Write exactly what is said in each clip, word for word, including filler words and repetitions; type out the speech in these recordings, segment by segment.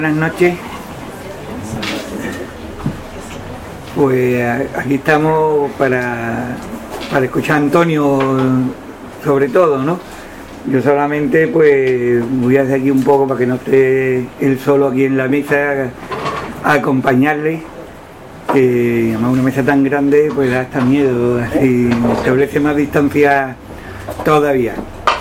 Buenas noches. Pues aquí estamos para, para escuchar a Antonio sobre todo, ¿no? Yo solamente pues voy a hacer aquí un poco para que no esté él solo aquí en la mesa a acompañarle, que además una mesa tan grande pues da hasta miedo, así establece más distancia todavía.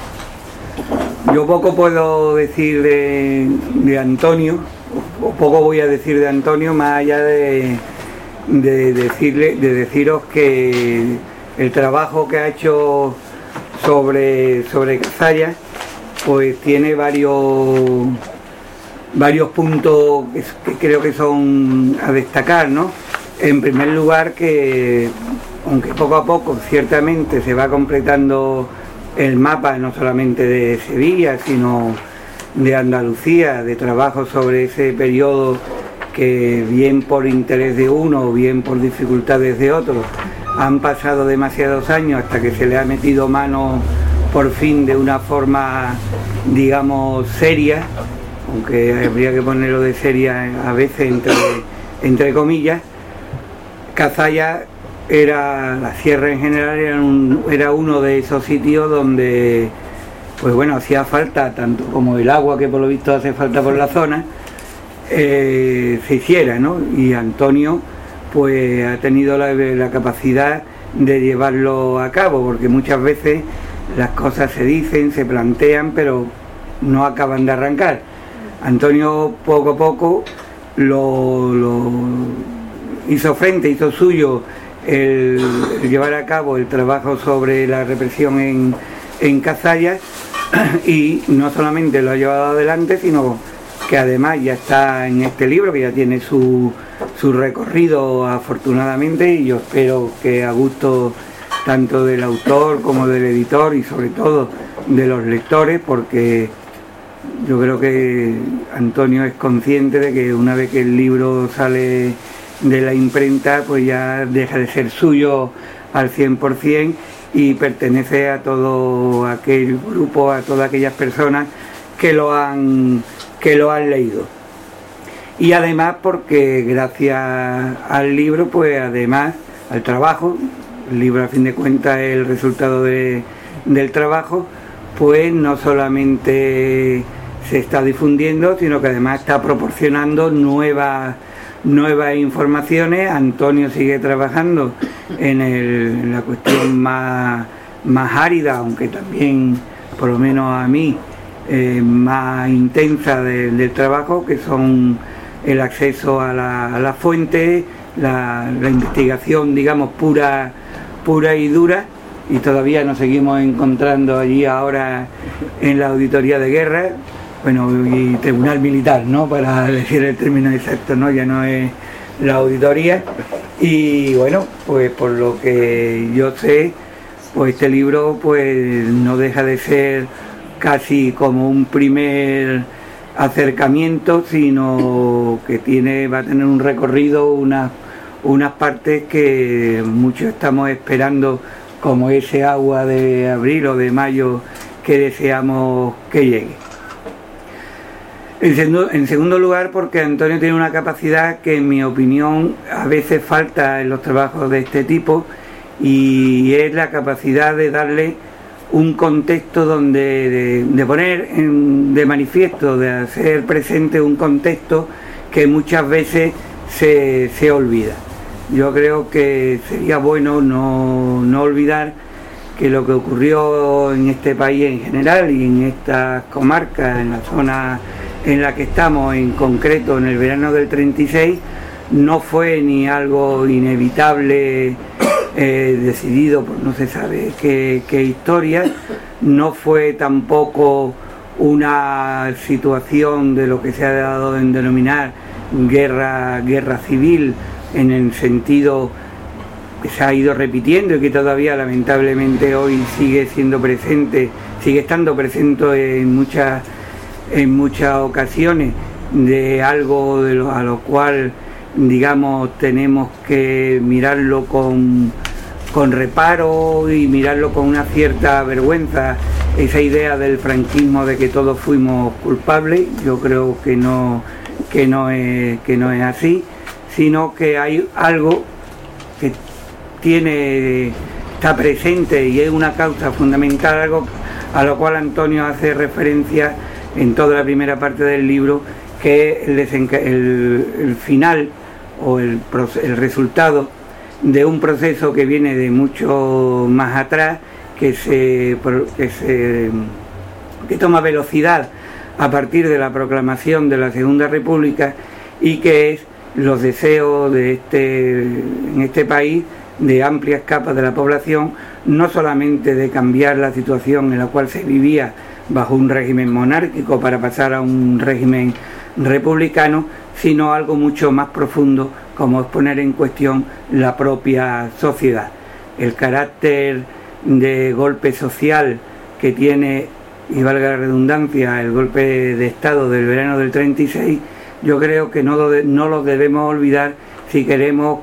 Yo poco puedo decir de, de Antonio, o poco voy a decir de Antonio, más allá de, de, decirle, de deciros que el trabajo que ha hecho sobre, sobre Cazalla, pues tiene varios, varios puntos que, que creo que son a destacar, ¿no? En primer lugar, que aunque poco a poco ciertamente se va completando el mapa no solamente de Sevilla, sino de Andalucía, de trabajo sobre ese periodo que bien por interés de uno o bien por dificultades de otros han pasado demasiados años hasta que se le ha metido mano por fin de una forma, digamos, seria, aunque habría que ponerlo de seria a veces entre, entre comillas. Cazalla era, la sierra en general era, un, era uno de esos sitios donde, pues bueno, hacía falta, tanto como el agua que por lo visto hace falta por la zona, eh, se hiciera, ¿no? Y Antonio pues ha tenido la, la capacidad de llevarlo a cabo, porque muchas veces las cosas se dicen, se plantean, pero no acaban de arrancar. Antonio poco a poco lo, lo hizo frente, hizo suyo El, el llevar a cabo el trabajo sobre la represión en, en Cazalla, y no solamente lo ha llevado adelante, sino que además ya está en este libro, que ya tiene su, su recorrido afortunadamente, y yo espero que a gusto tanto del autor como del editor y sobre todo de los lectores, porque yo creo que Antonio es consciente de que una vez que el libro sale de la imprenta, pues ya deja de ser suyo al cien por cien y pertenece a todo aquel grupo, a todas aquellas personas que lo han, que lo han leído. Y además porque gracias al libro, pues además al trabajo, el libro a fin de cuentas es el resultado de, del trabajo, pues no solamente se está difundiendo, sino que además está proporcionando nuevas nuevas informaciones. Antonio sigue trabajando en, el, en la cuestión más, más árida, aunque también, por lo menos a mí, eh, más intensa de, del trabajo, que son el acceso a la, a la fuente, la, la investigación, digamos, pura, pura y dura, y todavía nos seguimos encontrando allí ahora en la auditoría de guerra, bueno, y tribunal militar, ¿no? Para decir el término exacto, ¿no? Ya no es la auditoría. Y bueno, pues por lo que yo sé, pues este libro pues no deja de ser casi como un primer acercamiento, sino que tiene, va a tener un recorrido, unas, unas partes que muchos estamos esperando, como ese agua de abril o de mayo que deseamos que llegue. En segundo, en segundo lugar, porque Antonio tiene una capacidad que en mi opinión a veces falta en los trabajos de este tipo, y es la capacidad de darle un contexto donde, de, de poner en, de manifiesto, de hacer presente un contexto que muchas veces se, se olvida. Yo creo que sería bueno no, no olvidar que lo que ocurrió en este país en general y en estas comarcas, en la zona en la que estamos, en concreto en el verano del treinta y seis, no fue ni algo inevitable, eh, decidido por no se sabe qué, qué historia, no fue tampoco una situación de lo que se ha dado en denominar guerra, guerra civil, en el sentido que se ha ido repitiendo y que todavía lamentablemente hoy sigue siendo presente, sigue estando presente en muchas en muchas ocasiones, de algo de lo, a lo cual, digamos, tenemos que mirarlo con, con reparo y mirarlo con una cierta vergüenza, esa idea del franquismo de que todos fuimos culpables. Yo creo que no, que no es, que no es así, sino que hay algo que tiene, está presente y es una causa fundamental, algo a lo cual Antonio hace referencia en toda la primera parte del libro, que es el, el, el final o el, el resultado de un proceso que viene de mucho más atrás, que se, que se que toma velocidad a partir de la proclamación de la Segunda República, y que es los deseos de este, en este país, de amplias capas de la población, no solamente de cambiar la situación en la cual se vivía bajo un régimen monárquico para pasar a un régimen republicano, sino algo mucho más profundo, como es poner en cuestión la propia sociedad. El carácter de golpe social que tiene, y valga la redundancia, el golpe de Estado del verano del treinta y seis, yo creo que no lo, de, no lo debemos olvidar si queremos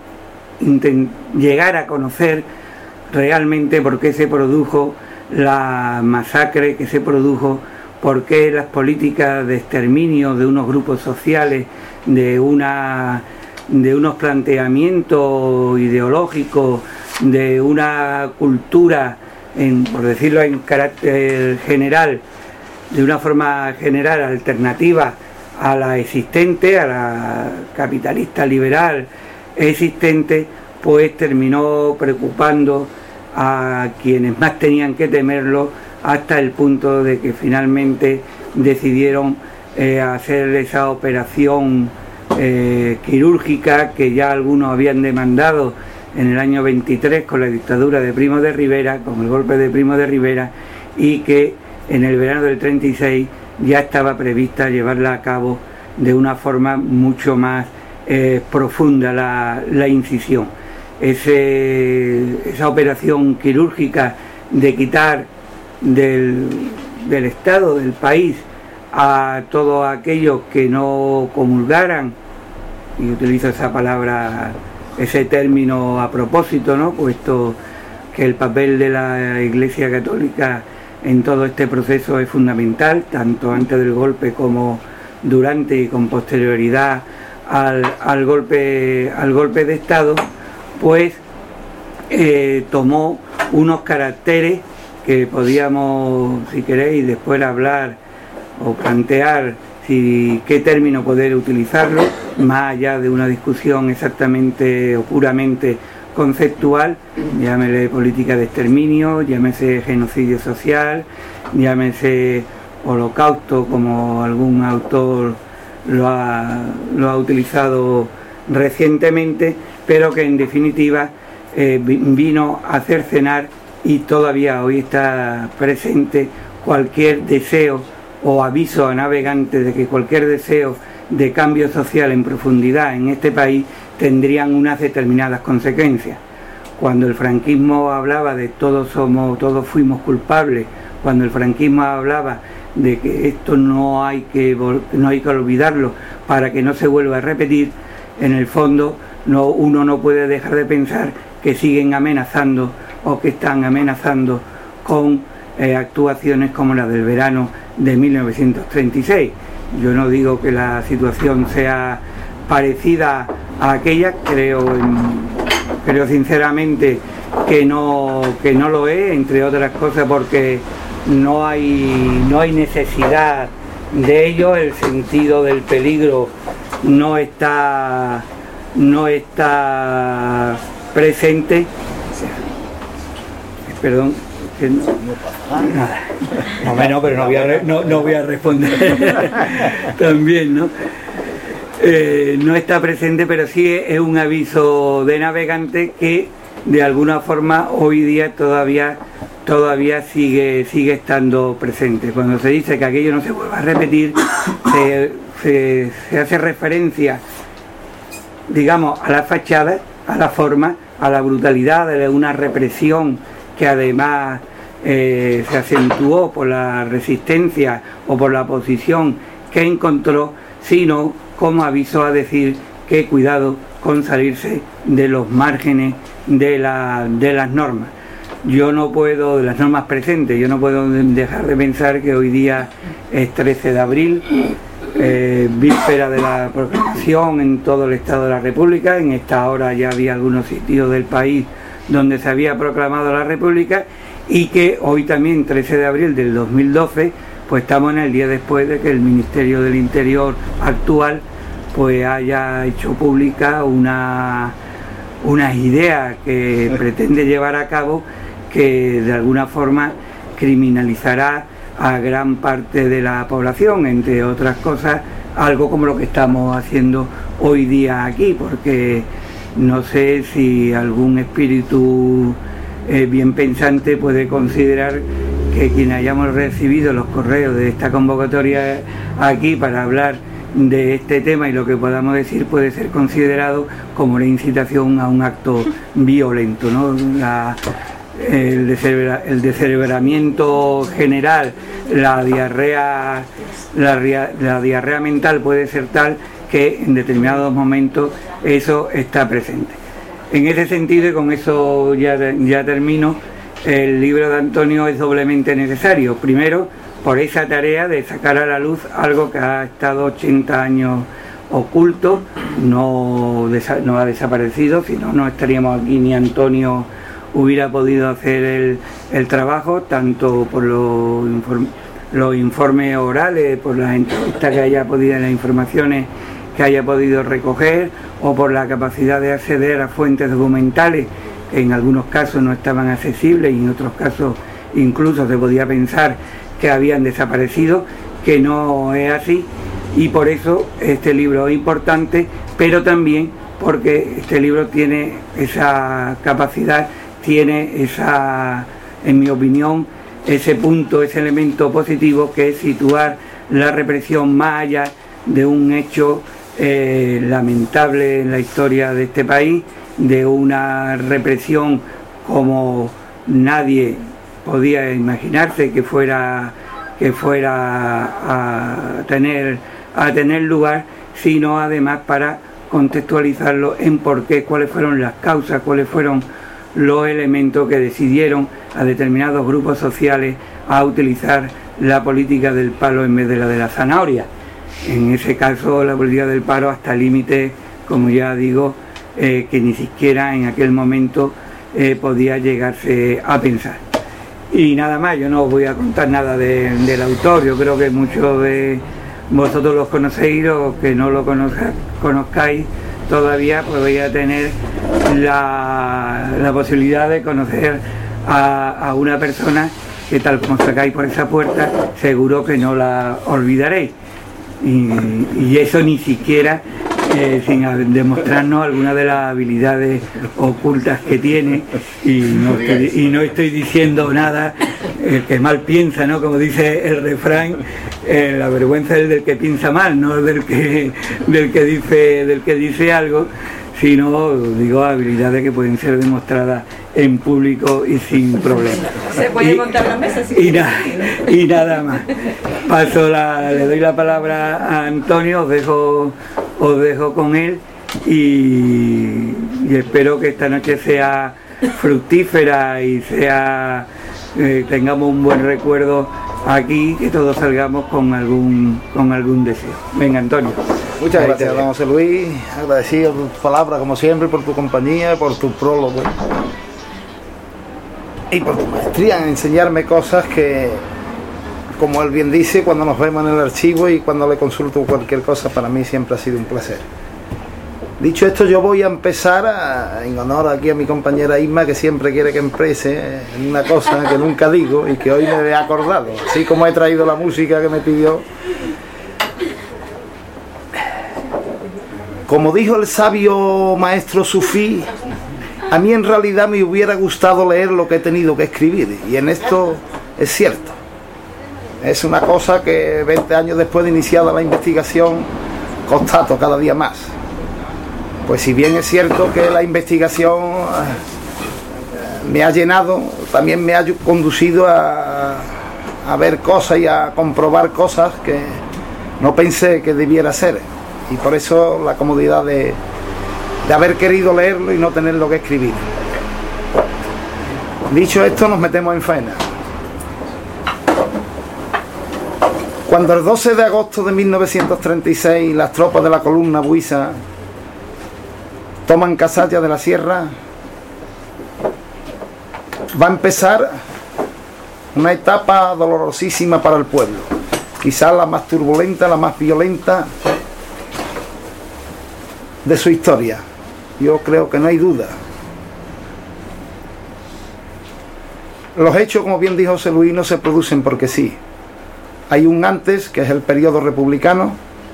llegar a conocer realmente por qué se produjo la masacre que se produjo, por qué las políticas de exterminio de unos grupos sociales, de, una, de unos planteamientos ideológicos, de una cultura, en, por decirlo en carácter general, de una forma general alternativa a la existente, a la capitalista liberal existente, pues terminó preocupando a quienes más tenían que temerlo, hasta el punto de que finalmente decidieron eh, hacer esa operación eh, quirúrgica que ya algunos habían demandado en el año veintitrés con la dictadura de Primo de Rivera, con el golpe de Primo de Rivera, y que en el verano del treinta y seis ya estaba prevista llevarla a cabo de una forma mucho más eh, profunda la, la incisión. Ese, esa operación quirúrgica de quitar del, del Estado, del país, a todos aquellos que no comulgaran, y utilizo esa palabra, ese término a propósito, ¿no?, puesto que el papel de la Iglesia Católica en todo este proceso es fundamental, tanto antes del golpe como durante y con posterioridad al, al, golpe, al golpe de Estado, pues eh, tomó unos caracteres que podíamos, si queréis, después hablar o plantear si qué término poder utilizarlo, más allá de una discusión exactamente o puramente conceptual, llámese política de exterminio, llámese genocidio social, llámese holocausto, como algún autor lo ha, lo ha utilizado recientemente, pero que en definitiva eh, vino a cercenar, y todavía hoy está presente, cualquier deseo o aviso a navegantes de que cualquier deseo de cambio social en profundidad en este país tendrían unas determinadas consecuencias. Cuando el franquismo hablaba de todos somos, todos fuimos culpables, cuando el franquismo hablaba de que esto no hay que no hay que olvidarlo para que no se vuelva a repetir, en el fondo no, uno no puede dejar de pensar que siguen amenazando o que están amenazando con eh, actuaciones como la del verano de mil novecientos treinta y seis. Yo no digo que la situación sea parecida a aquella, creo, en, creo sinceramente que no, que no lo es, entre otras cosas porque no hay, no hay necesidad de ello, el sentido del peligro no está, no está presente. Perdón, que no, nada, no menos, pero no voy a, no, no voy a responder también, ¿no? Eh, no está presente, pero sí es un aviso de navegante que de alguna forma hoy día todavía todavía sigue sigue estando presente. Cuando se dice que aquello no se vuelva a repetir, se, se, se hace referencia, digamos, a la fachada, a la forma, a la brutalidad de una represión que además eh, se acentuó por la resistencia o por la posición que encontró, sino como aviso a decir que cuidado con salirse de los márgenes de, la, de las normas. Yo no puedo, de las normas presentes, yo no puedo dejar de pensar que hoy día es trece de abril, eh, víspera de la proclamación en todo el Estado de la República. En esta hora ya había algunos sitios del país donde se había proclamado la República, y que hoy también, trece de abril del dos mil doce, pues estamos en el día después de que el Ministerio del Interior actual pues haya hecho pública una, unas ideas que pretende llevar a cabo, que de alguna forma criminalizará a gran parte de la población, entre otras cosas, algo como lo que estamos haciendo hoy día aquí, porque no sé si algún espíritu eh, bien pensante puede considerar que quien hayamos recibido los correos de esta convocatoria aquí para hablar de este tema y lo que podamos decir puede ser considerado como la incitación a un acto violento, ¿no? La, el, descerebra, el descerebramiento general, la diarrea, la, la diarrea mental puede ser tal que en determinados momentos eso está presente. En ese sentido, y con eso ya, ya termino, el libro de Antonio es doblemente necesario. Primero, por esa tarea de sacar a la luz algo que ha estado ochenta años oculto, no, no ha desaparecido, si no, no estaríamos aquí, ni Antonio hubiera podido hacer el, el trabajo, tanto por los, inform, los informes orales, por las entrevistas que haya podido, las informaciones que haya podido recoger, o por la capacidad de acceder a fuentes documentales que en algunos casos no estaban accesibles y en otros casos incluso se podía pensar que habían desaparecido, que no es así, y por eso este libro es importante, pero también porque este libro tiene esa capacidad, tiene esa, en mi opinión, ese punto, ese elemento positivo, que es situar la represión más allá de un hecho eh, lamentable en la historia de este país, de una represión como nadie podía imaginarse que fuera que fuera a tener a tener lugar, sino además para contextualizarlo en por qué, cuáles fueron las causas, cuáles fueron los elementos que decidieron a determinados grupos sociales a utilizar la política del palo en vez de la de la zanahoria. En ese caso, la política del palo hasta límites, como ya digo, eh, que ni siquiera en aquel momento eh, podía llegarse a pensar. Y nada más, yo no os voy a contar nada de, del autor, yo creo que muchos de vosotros los conocéis, o que no lo conozca, conozcáis todavía, pues vais a tener la, la posibilidad de conocer a, a una persona que, tal como sacáis por esa puerta, seguro que no la olvidaréis. Y, y eso ni siquiera eh, sin demostrarnos alguna de las habilidades ocultas que tiene, y no estoy, y no estoy diciendo nada, el que mal piensa, ¿no? Como dice el refrán, eh, la vergüenza es del que piensa mal, no del que del que dice del que dice algo, sino, digo, habilidades que pueden ser demostradas en público y sin problema. Se puede y, montar la mesa, y, na, y nada más. Paso la, le doy la palabra a Antonio, os dejo, os dejo con él, y, y espero que esta noche sea fructífera y sea eh, tengamos un buen recuerdo aquí, que todos salgamos con algún con algún deseo. Venga, Antonio. Muchas Ahí gracias, don José Luis. Agradecido por tus palabras, como siempre, por tu compañía, por tu prólogo y por tu maestría en enseñarme cosas que, como él bien dice, cuando nos vemos en el archivo y cuando le consulto cualquier cosa, para mí siempre ha sido un placer. Dicho esto, yo voy a empezar a, en honor aquí a mi compañera Isma, que siempre quiere que empiece en una cosa que nunca digo y que hoy me he acordado, así como he traído la música que me pidió. Como dijo el sabio maestro sufí, a mí en realidad me hubiera gustado leer lo que he tenido que escribir, y en esto es cierto. Es una cosa que veinte años después de iniciada la investigación constato cada día más. Pues si bien es cierto que la investigación me ha llenado, también me ha conducido a, a ver cosas y a comprobar cosas que no pensé que debiera ser. Y por eso la comodidad de, de haber querido leerlo y no tenerlo que escribir. Dicho esto, nos metemos en faena. Cuando el doce de agosto de mil novecientos treinta y seis las tropas de la columna Buisa toman Casalla de la Sierra, va a empezar una etapa dolorosísima para el pueblo, quizás la más turbulenta, la más violenta de su historia. Yo creo que no hay duda. Los hechos, como bien dijo José Luis, no se producen porque sí. Hay un antes, que es el periodo republicano,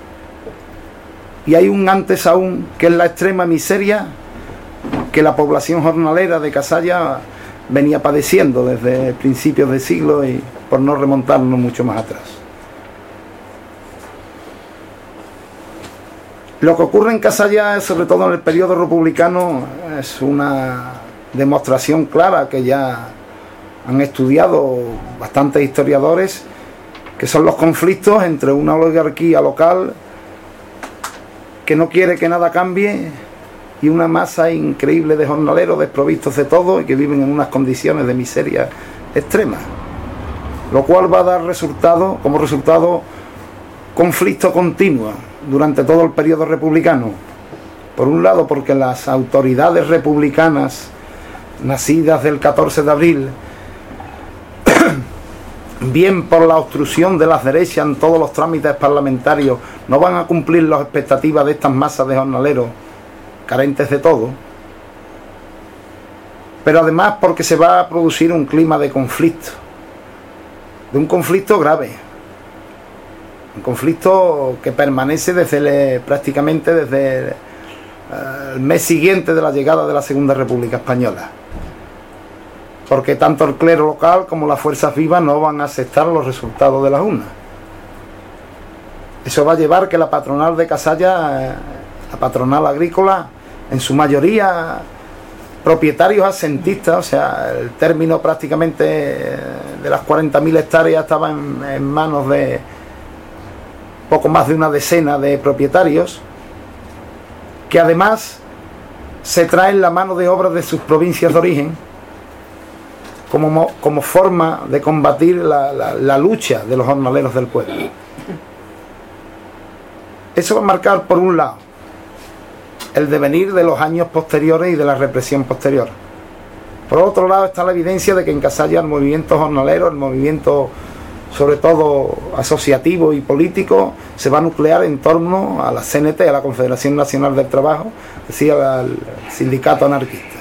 y hay un antes aún, que es la extrema miseria que la población jornalera de Casalla venía padeciendo desde principios de siglo, y por no remontarnos mucho más atrás. Lo que ocurre en Casalla, sobre todo en el periodo republicano, es una demostración clara que ya han estudiado bastantes historiadores, que son los conflictos entre una oligarquía local que no quiere que nada cambie y una masa increíble de jornaleros desprovistos de todo y que viven en unas condiciones de miseria extrema, lo cual va a dar resultado, como resultado, conflicto continuo durante todo el periodo republicano. Por un lado, porque las autoridades republicanas nacidas del catorce de abril, bien por la obstrucción de las derechas en todos los trámites parlamentarios, no van a cumplir las expectativas de estas masas de jornaleros carentes de todo, pero además porque se va a producir un clima de conflicto, de un conflicto grave, un conflicto que permanece desde el, prácticamente desde el, el mes siguiente de la llegada de la Segunda República Española, porque tanto el clero local como las fuerzas vivas no van a aceptar los resultados de las urnas. Eso va a llevar que la patronal de Casalla, la patronal agrícola, en su mayoría propietarios asentistas, o sea, el término prácticamente de las cuarenta mil hectáreas estaba en, en manos de poco más de una decena de propietarios, que además se traen la mano de obra de sus provincias de origen como, como forma de combatir la, la, la lucha de los jornaleros del pueblo. Eso va a marcar, por un lado, el devenir de los años posteriores y de la represión posterior. Por otro lado está la evidencia de que en Casalla el movimiento jornalero, el movimiento sobre todo asociativo y político, se va a nuclear en torno a la C N T, a la Confederación Nacional del Trabajo, es decir, al sindicato anarquista.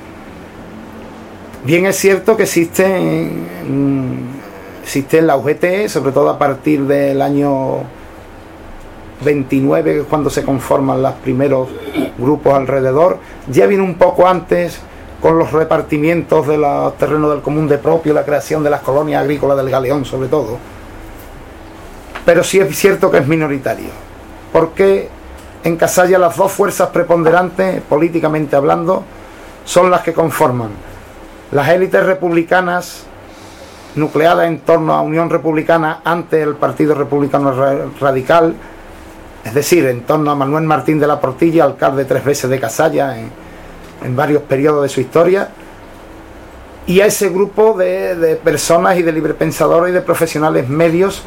Bien es cierto que existe, existe la U G T, sobre todo a partir del año veintinueve, que es cuando se conforman los primeros grupos alrededor. Ya viene un poco antes con los repartimientos de los terrenos del común de propio, la creación de las colonias agrícolas del Galeón sobre todo, pero sí es cierto que es minoritario, porque en Casalla las dos fuerzas preponderantes, políticamente hablando, son las que conforman las élites republicanas nucleadas en torno a Unión Republicana ante el Partido Republicano Radical, es decir, en torno a Manuel Martín de la Portilla, alcalde tres veces de Casalla en, en varios periodos de su historia, y a ese grupo de, de personas y de librepensadores y de profesionales medios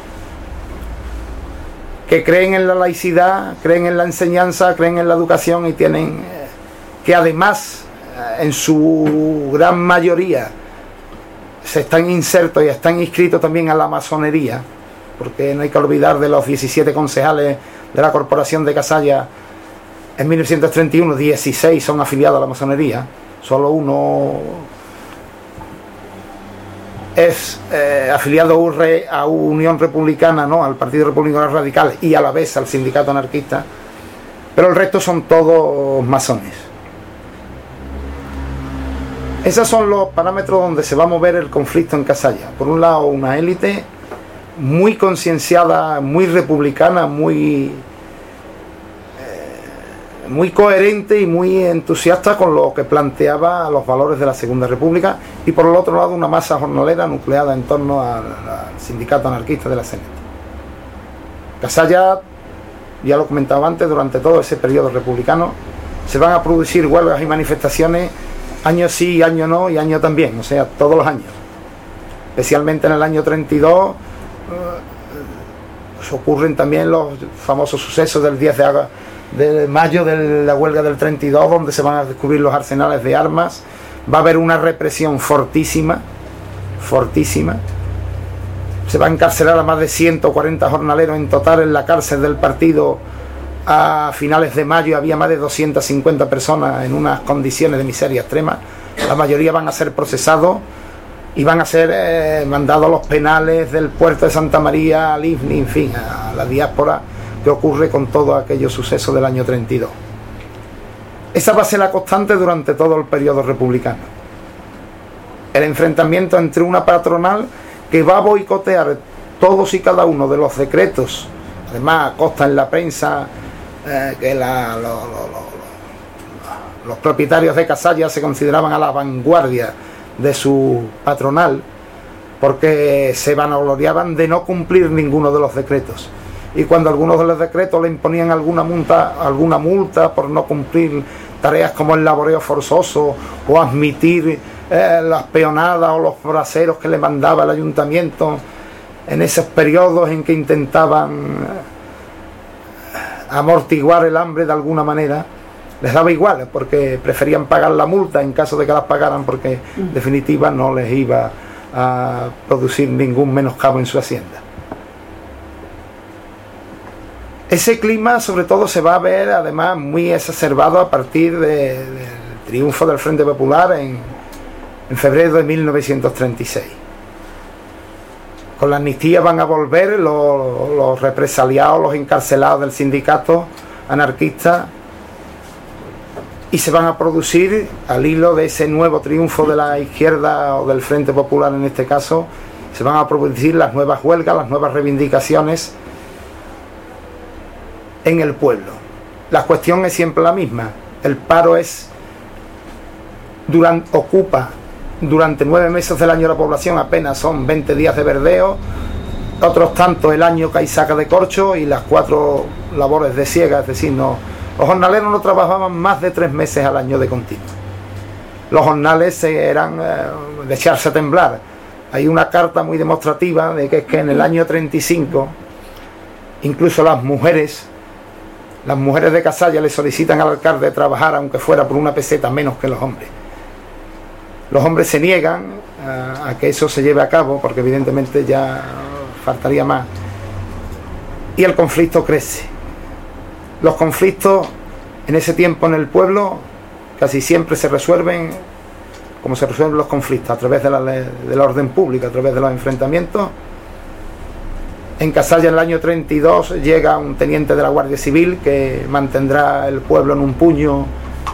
que creen en la laicidad, creen en la enseñanza, creen en la educación, y tienen eh, que además en su gran mayoría se están insertos y están inscritos también a la masonería, porque no hay que olvidar de los diecisiete concejales de la Corporación de Casalla en mil novecientos treinta y uno, dieciséis son afiliados a la masonería, solo uno es eh, afiliado a Unión Republicana, no, al Partido Republicano Radical, y a la vez al sindicato anarquista, pero el resto son todos masones. Esos son los parámetros donde se va a mover el conflicto en Casalla. Por un lado, una élite muy concienciada, muy republicana, muy eh, muy coherente y muy entusiasta con lo que planteaba los valores de la Segunda República, y por el otro lado una masa jornalera nucleada en torno al, al sindicato anarquista de la C N T. Casalla, ya lo comentaba antes, durante todo ese periodo republicano se van a producir huelgas y manifestaciones, año sí, año no y año también, o sea, todos los años. Especialmente en el año treinta y dos, pues ocurren también los famosos sucesos del diez de mayo de la huelga del treinta y dos, donde se van a descubrir los arsenales de armas. Va a haber una represión fortísima, fortísima. Se va a encarcelar a más de ciento cuarenta jornaleros en total en la cárcel del partido. A finales de mayo había más de doscientas cincuenta personas en unas condiciones de miseria extrema. La mayoría van a ser procesados y van a ser eh, mandados a los penales del puerto de Santa María, al I F N I, en fin, a la diáspora, que ocurre con todos aquellos sucesos del año treinta y dos. Esa va a ser la constante durante todo el periodo republicano. El enfrentamiento entre una patronal que va a boicotear todos y cada uno de los decretos, además consta en la prensa eh, que la, lo, lo, lo, los propietarios de Casalla se consideraban a la vanguardia de su patronal, porque se vanagloriaban de no cumplir ninguno de los decretos, y cuando algunos de los decretos le imponían alguna multa, alguna multa por no cumplir tareas como el laboreo forzoso o admitir eh, las peonadas o los braseros que le mandaba el ayuntamiento en esos periodos en que intentaban amortiguar el hambre de alguna manera, les daba igual, porque preferían pagar la multa en caso de que las pagaran, porque en definitiva no les iba a producir ningún menoscabo en su hacienda. Ese clima sobre todo se va a ver además muy exacerbado a partir de, del triunfo del Frente Popular en, en febrero de mil novecientos treinta y seis. Con la amnistía van a volver los, los represaliados, los encarcelados del sindicato anarquista, y se van a producir, al hilo de ese nuevo triunfo de la izquierda o del Frente Popular en este caso, se van a producir las nuevas huelgas, las nuevas reivindicaciones en el pueblo. La cuestión es siempre la misma. El paro es durante, ocupa durante nueve meses del año la población, apenas son veinte días de verdeo, otros tantos el año que hay saca de corcho y las cuatro labores de siega, es decir, no, los jornaleros no trabajaban más de tres meses al año de continuo. Los jornales eran eh, de echarse a temblar. Hay una carta muy demostrativa de que es que en el año treinta y cinco incluso las mujeres las mujeres de Casalla le solicitan al alcalde trabajar aunque fuera por una peseta menos que los hombres. Los hombres se niegan a, a que eso se lleve a cabo, porque evidentemente ya faltaría más, y el conflicto crece. Los conflictos en ese tiempo en el pueblo casi siempre se resuelven como se resuelven los conflictos, a través de la, del orden público, a través de los enfrentamientos. En Casalla en el año treinta y dos llega un teniente de la Guardia Civil que mantendrá el pueblo en un puño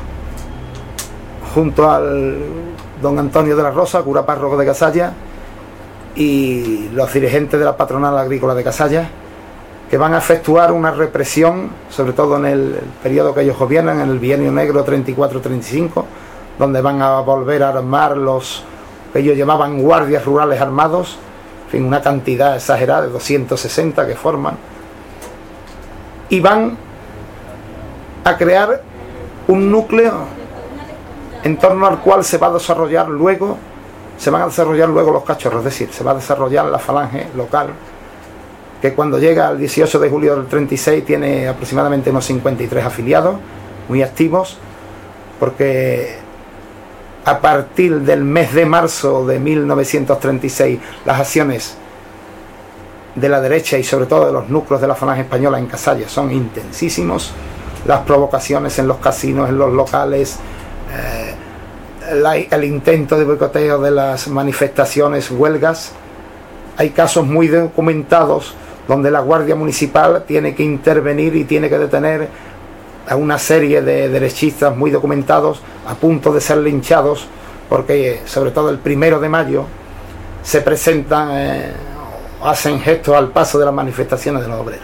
junto al don Antonio de la Rosa, cura párroco de Casalla, y los dirigentes de la patronal agrícola de Casalla, que van a efectuar una represión, sobre todo en el, el periodo que ellos gobiernan, en el bienio negro treinta y cuatro treinta y cinco, donde van a volver a armar los que ellos llamaban guardias rurales armados, en fin, una cantidad exagerada de doscientos sesenta que forman, y van a crear un núcleo en torno al cual se va a desarrollar luego, se van a desarrollar luego los cachorros, es decir, se va a desarrollar la falange local, que cuando llega al dieciocho de julio del treinta y seis tiene aproximadamente unos cincuenta y tres afiliados, muy activos, porque a partir del mes de marzo de mil novecientos treinta y seis las acciones de la derecha y sobre todo de los núcleos de la falange española en Casalla son intensísimos. Las provocaciones en los casinos, en los locales, eh, la, el intento de boicoteo de las manifestaciones, huelgas. Hay casos muy documentados donde la Guardia Municipal tiene que intervenir y tiene que detener a una serie de derechistas muy documentados a punto de ser linchados, porque sobre todo el primero de mayo se presentan, eh, hacen gestos al paso de las manifestaciones de los obreros.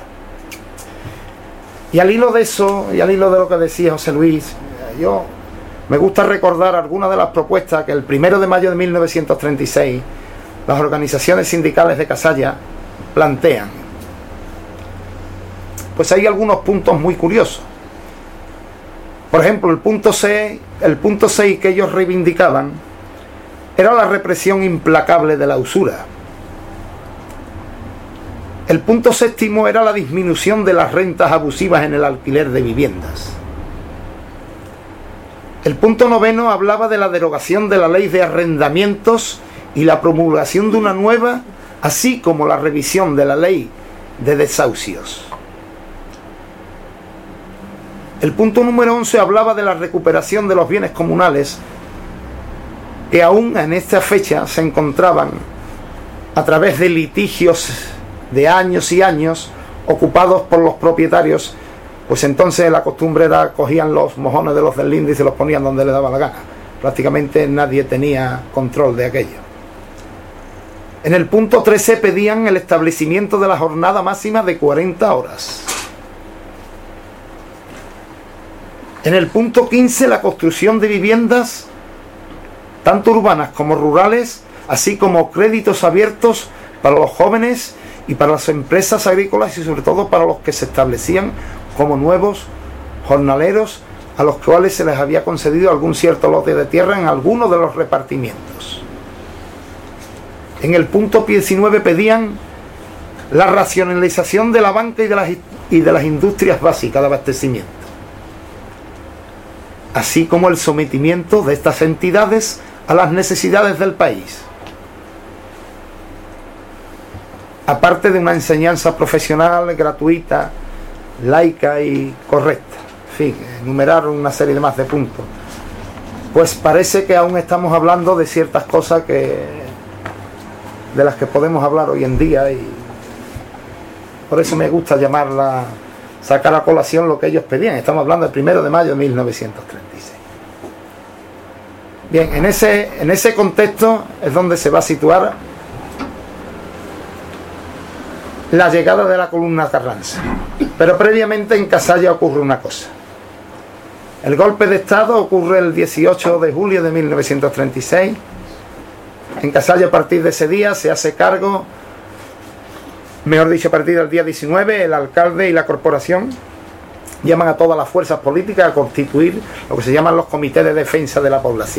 Y al hilo de eso, y al hilo de lo que decía José Luis, yo me gusta recordar algunas de las propuestas que el primero de mayo de mil novecientos treinta y seis las organizaciones sindicales de Casalla plantean. Pues hay algunos puntos muy curiosos. Por ejemplo, el punto seis, el punto seis que ellos reivindicaban era la represión implacable de la usura. El punto séptimo era la disminución de las rentas abusivas en el alquiler de viviendas. El punto noveno hablaba de la derogación de la ley de arrendamientos y la promulgación de una nueva, así como la revisión de la ley de desahucios. El punto número once hablaba de la recuperación de los bienes comunales que aún en esta fecha se encontraban a través de litigios de años y años ocupados por los propietarios, pues entonces la costumbre era cogían los mojones de los del linde y se los ponían donde les daba la gana. Prácticamente nadie tenía control de aquello. En el punto trece pedían el establecimiento de la jornada máxima de cuarenta horas. En el punto quince la construcción de viviendas tanto urbanas como rurales, así como créditos abiertos para los jóvenes y para las empresas agrícolas y sobre todo para los que se establecían como nuevos jornaleros a los cuales se les había concedido algún cierto lote de tierra en alguno de los repartimientos. En el punto diecinueve pedían la racionalización de la banca y de las, y de las industrias básicas de abastecimiento, así como el sometimiento de estas entidades a las necesidades del país, aparte de una enseñanza profesional gratuita, laica y correcta. En fin, enumerar una serie de más de puntos. Pues parece que aún estamos hablando de ciertas cosas que de las que podemos hablar hoy en día, y por eso me gusta llamarla, sacar a colación lo que ellos pedían. Estamos hablando del primero de mayo de mil novecientos treinta y seis. Bien, en ese, en ese contexto es donde se va a situar la llegada de la columna Carranza. Pero previamente en Casalla ocurre una cosa. El golpe de Estado ocurre el dieciocho de julio de mil novecientos treinta y seis. En Casalla, a partir de ese día, se hace cargo, mejor dicho, a partir del día diecinueve, el alcalde y la corporación llaman a todas las fuerzas políticas a constituir lo que se llaman los comités de defensa de la población.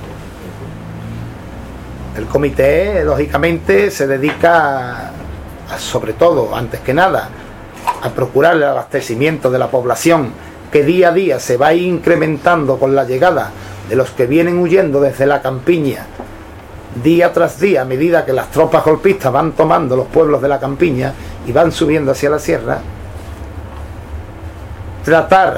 El comité, lógicamente, se dedica, a, a, sobre todo, antes que nada, a procurar el abastecimiento de la población, que día a día se va incrementando con la llegada de los que vienen huyendo desde la campiña, día tras día, a medida que las tropas golpistas van tomando los pueblos de la campiña y van subiendo hacia la sierra. Tratar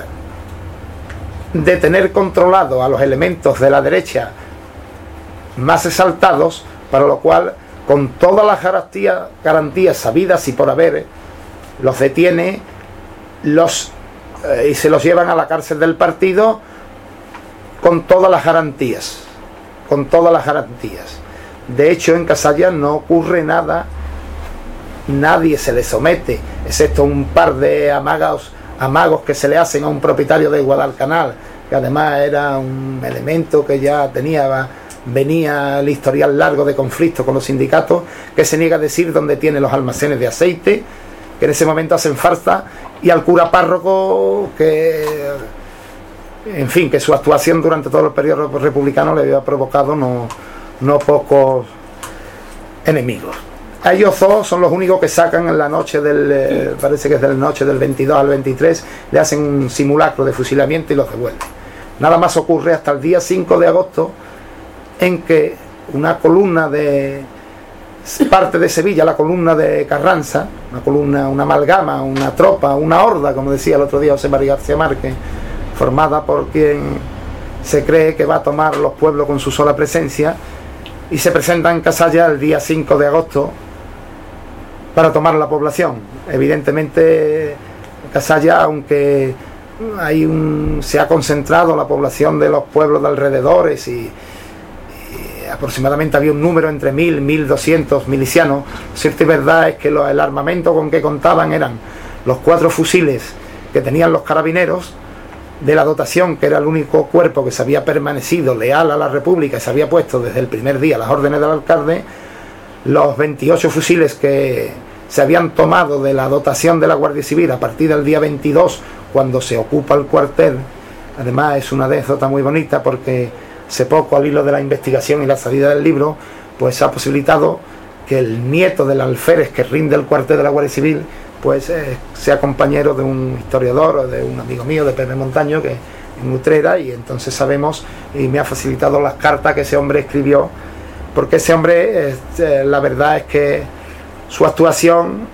de tener controlado a los elementos de la derecha más exaltados, para lo cual, con todas las garantías, garantías sabidas y por haber, los detiene los, eh, y se los llevan a la cárcel del partido con todas las garantías, con todas las garantías. De hecho, en Casalla no ocurre nada, nadie se le somete, excepto un par de amagos, amagos que se le hacen a un propietario de Guadalcanal, que además era un elemento que ya tenía, venía el historial largo de conflicto con los sindicatos, que se niega a decir dónde tiene los almacenes de aceite, que en ese momento hacen farsa, y al cura párroco que, en fin, que su actuación durante todo el periodo republicano le había provocado no, no pocos enemigos. A ellos dos son los únicos que sacan en la noche del, eh, parece que es de la noche del veintidós al veintitrés, le hacen un simulacro de fusilamiento y los devuelven. Nada más ocurre hasta el día cinco de agosto, en que una columna de parte de Sevilla, la columna de Carranza, una columna, una amalgama, una tropa, una horda, como decía el otro día José María García Márquez, formada por quien se cree que va a tomar los pueblos con su sola presencia, y se presenta en Casalla el día cinco de agosto para tomar la población. Evidentemente Casalla, aunque hay un, se ha concentrado la población de los pueblos de alrededores y, y aproximadamente había un número entre mil, mil doscientos milicianos, cierto y verdad es que lo, el armamento con que contaban eran los cuatro fusiles que tenían los carabineros de la dotación, que era el único cuerpo que se había permanecido leal a la República y se había puesto desde el primer día las órdenes del alcalde, los veintiocho fusiles que se habían tomado de la dotación de la Guardia Civil a partir del día veintidós, cuando se ocupa el cuartel. Además es una anécdota muy bonita, porque hace poco, al hilo de la investigación y la salida del libro, pues se ha posibilitado que el nieto del alférez que rinde el cuartel de la Guardia Civil pues eh, sea compañero de un historiador o de un amigo mío, de Pepe Montaño, que en Utrera, y entonces sabemos, y me ha facilitado las cartas que ese hombre escribió, porque ese hombre, eh, la verdad es que su actuación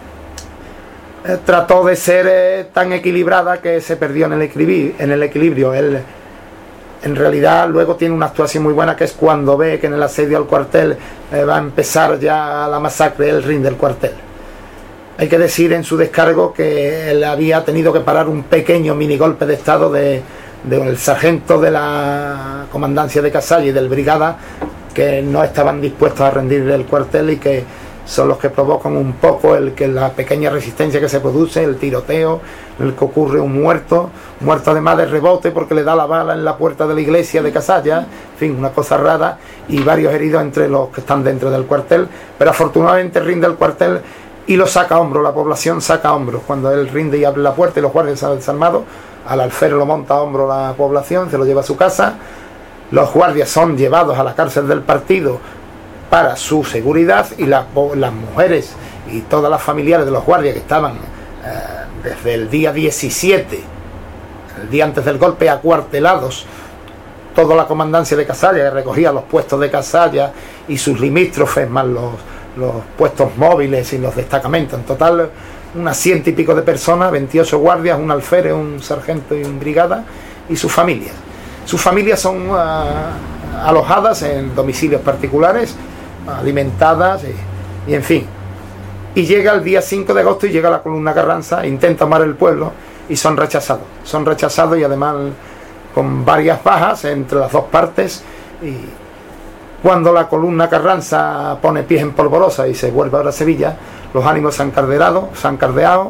eh, trató de ser eh, tan equilibrada que se perdió en el equilibrio, en el equilibrio. Él, en realidad, luego tiene una actuación muy buena, que es cuando ve que en el asedio al cuartel eh, va a empezar ya la masacre, él rinde el cuartel. Hay que decir en su descargo que él había tenido que parar un pequeño minigolpe de estado de, de el sargento de la comandancia de Casalla y del brigada, que no estaban dispuestos a rendir el cuartel y que son los que provocan un poco el que la pequeña resistencia que se produce, el tiroteo, el que ocurre un muerto, muerto además de rebote porque le da la bala en la puerta de la iglesia de Casalla, en fin, una cosa rara, y varios heridos entre los que están dentro del cuartel, pero afortunadamente rinde el cuartel y lo saca a hombro, la población saca a hombro. Cuando él rinde y abre la puerta y los guardias salen desarmados, al alférez lo monta a hombro la población, se lo lleva a su casa. Los guardias son llevados a la cárcel del partido para su seguridad, y las, las mujeres y todas las familiares de los guardias que estaban eh, desde el día diecisiete, el día antes del golpe, acuartelados, toda la comandancia de Casalla, que recogía los puestos de Casalla y sus limítrofes, más los los puestos móviles y los destacamentos, en total unas ciento y pico de personas, veintiocho guardias, un alférez, un sargento y un brigada, y sus familias. Sus familias son uh, alojadas en domicilios particulares, alimentadas y, y en fin. Y llega el día cinco de agosto y llega la columna Carranza, intenta tomar el pueblo y son rechazados. Son rechazados y además con varias bajas entre las dos partes. Y cuando la columna Carranza pone pies en Polvorosa y se vuelve ahora a Sevilla, los ánimos se han carderado, se han cardeado,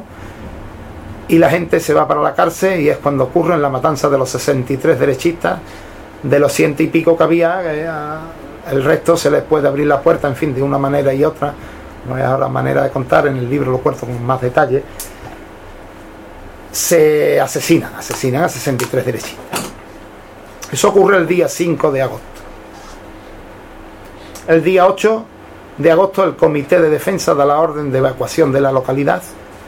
y la gente se va para la cárcel, y es cuando ocurre la matanza de los sesenta y tres derechistas, de los ciento y pico que había, eh, el resto se les puede abrir la puerta, en fin, de una manera y otra, no es ahora manera de contar, en el libro lo cuento con más detalle. Se asesinan, asesinan a sesenta y tres derechistas. Eso ocurre el día cinco de agosto. El día ocho de agosto el Comité de Defensa da la orden de evacuación de la localidad,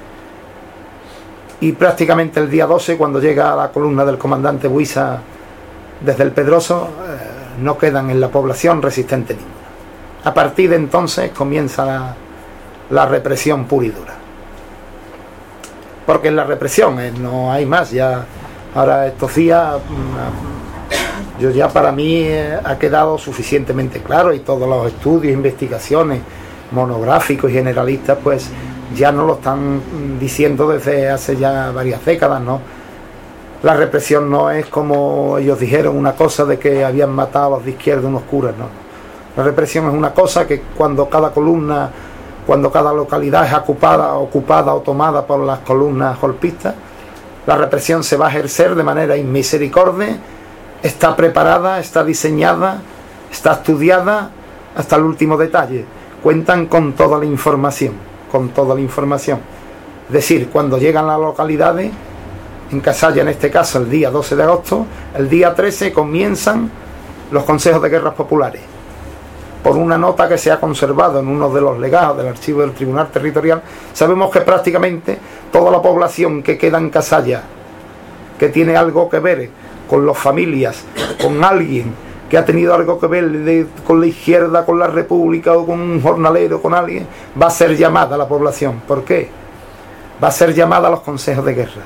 y prácticamente el día doce, cuando llega la columna del comandante Buisa desde el Pedroso, eh, no quedan en la población resistente ninguna. A partir de entonces comienza la, la represión pura y dura, porque en la represión eh, no hay más. Ya ahora estos días yo ya para mí eh, ha quedado suficientemente claro, y todos los estudios, investigaciones monográficos y generalistas pues ya no lo están diciendo desde hace ya varias décadas, ¿no? La represión no es, como ellos dijeron, una cosa de que habían matado a los de izquierda unos curas, no. La represión es una cosa que cuando cada columna, cuando cada localidad es ocupada, ocupada o tomada por las columnas golpistas, la represión se va a ejercer de manera inmisericordia. Está preparada, está diseñada, está estudiada hasta el último detalle. Cuentan con toda la información, con toda la información. Es decir, cuando llegan a las localidades, en Casalla en este caso el día doce de agosto, el día trece comienzan los consejos de guerras populares. Por una nota que se ha conservado en uno de los legados del archivo del Tribunal Territorial, sabemos que prácticamente toda la población que queda en Casalla, que tiene algo que ver con las familias, con alguien que ha tenido algo que ver de, con la izquierda, con la República, o con un jornalero, con alguien, va a ser llamada a la población. ¿Por qué? Va a ser llamada a los consejos de guerra.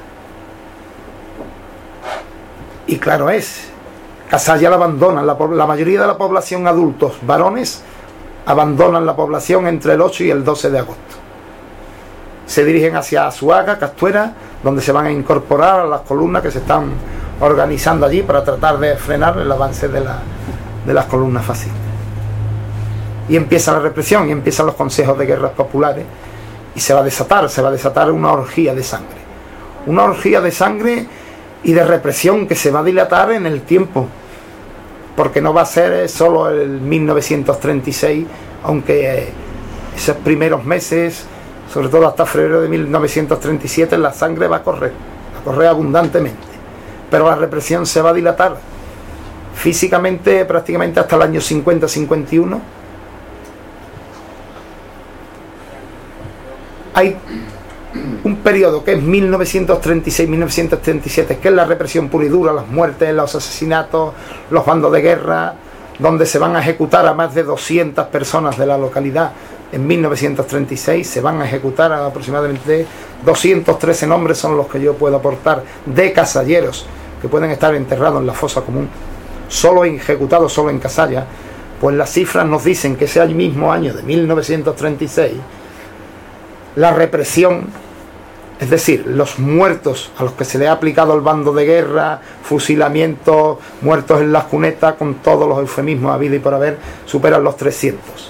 Y claro es, Casalla la abandonan, la, la mayoría de la población, adultos, varones, abandonan la población entre el ocho y el doce de agosto. Se dirigen hacia Azuaga, Castuera, donde se van a incorporar a las columnas que se están organizando allí para tratar de frenar el avance de, la, de las columnas fascistas. Y empieza la represión, y empiezan los consejos de guerras populares, y se va a desatar, se va a desatar una orgía de sangre. Una orgía de sangre y de represión que se va a dilatar en el tiempo, porque no va a ser solo el mil novecientos treinta y seis, aunque esos primeros meses, sobre todo hasta febrero de mil novecientos treinta y siete, la sangre va a correr, va a correr abundantemente. Pero la represión se va a dilatar físicamente prácticamente hasta el año cincuenta cincuenta y uno, hay un periodo que es mil novecientos treinta y seis a mil novecientos treinta y siete, que es la represión pura y dura, las muertes, los asesinatos, los bandos de guerra, donde se van a ejecutar a más de doscientas personas de la localidad. En mil novecientos treinta y seis se van a ejecutar a aproximadamente doscientos trece nombres, son los que yo puedo aportar, de casalleros que pueden estar enterrados en la fosa común, solo ejecutados, solo en Casalla. Pues las cifras nos dicen que ese mismo año de mil novecientos treinta y seis, la represión, es decir, los muertos a los que se le ha aplicado el bando de guerra, fusilamientos, muertos en las cunetas, con todos los eufemismos habidos y por haber, superan los trescientos.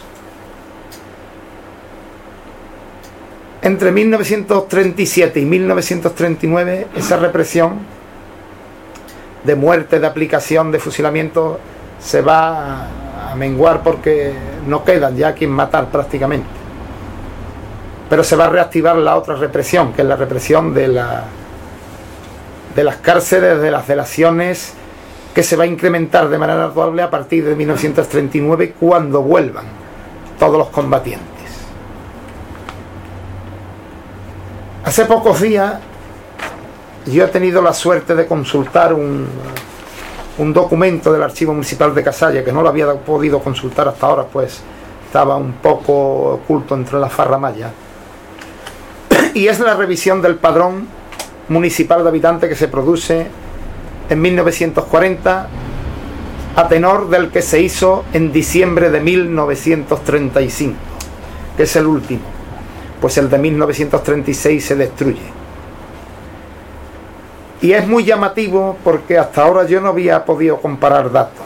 Entre mil novecientos treinta y siete y mil novecientos treinta y nueve, esa represión de muerte, de aplicación, de fusilamiento, se va a menguar porque no quedan ya a quien matar prácticamente. Pero se va a reactivar la otra represión, que es la represión de, la, de las cárceles, de las delaciones, que se va a incrementar de manera notable a partir de mil novecientos treinta y nueve, cuando vuelvan todos los combatientes. Hace pocos días yo he tenido la suerte de consultar un, un documento del Archivo Municipal de Casalla, que no lo había podido consultar hasta ahora, pues estaba un poco oculto entre la farramaya, y es la revisión del padrón municipal de habitantes que se produce en mil novecientos cuarenta, a tenor del que se hizo en diciembre de mil novecientos treinta y cinco, que es el último. Pues el de mil novecientos treinta y seis se destruye. Y es muy llamativo porque hasta ahora yo no había podido comparar datos.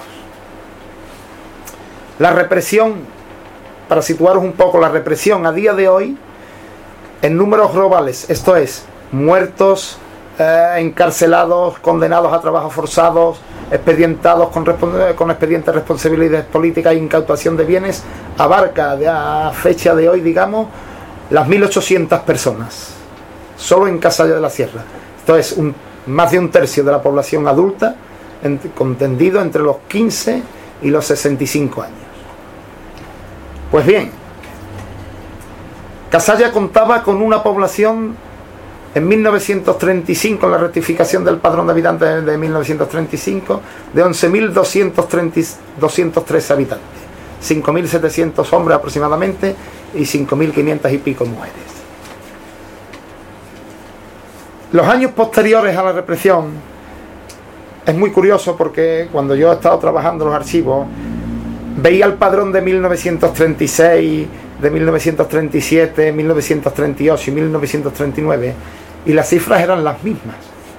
La represión, para situaros un poco, la represión a día de hoy, en números globales, esto es, muertos, eh, encarcelados, condenados a trabajos forzados, expedientados con, con expedientes de responsabilidades políticas e incautación de bienes, abarca de a fecha de hoy, digamos, las mil ochocientas personas, solo en Casalla de la Sierra. Esto es un, más de un tercio de la población adulta, en, contendido entre los quince y los sesenta y cinco años. Pues bien, Casalla contaba con una población en mil novecientos treinta y cinco, en la rectificación del padrón de habitantes de mil novecientos treinta y cinco, de once mil doscientos tres habitantes, cinco mil setecientos hombres aproximadamente y cinco mil quinientas y pico mujeres. Los años posteriores a la represión es muy curioso, porque cuando yo he estado trabajando en los archivos veía el padrón de mil novecientos treinta y seis, de mil novecientos treinta y siete, mil novecientos treinta y ocho y mil novecientos treinta y nueve, y las cifras eran las mismas.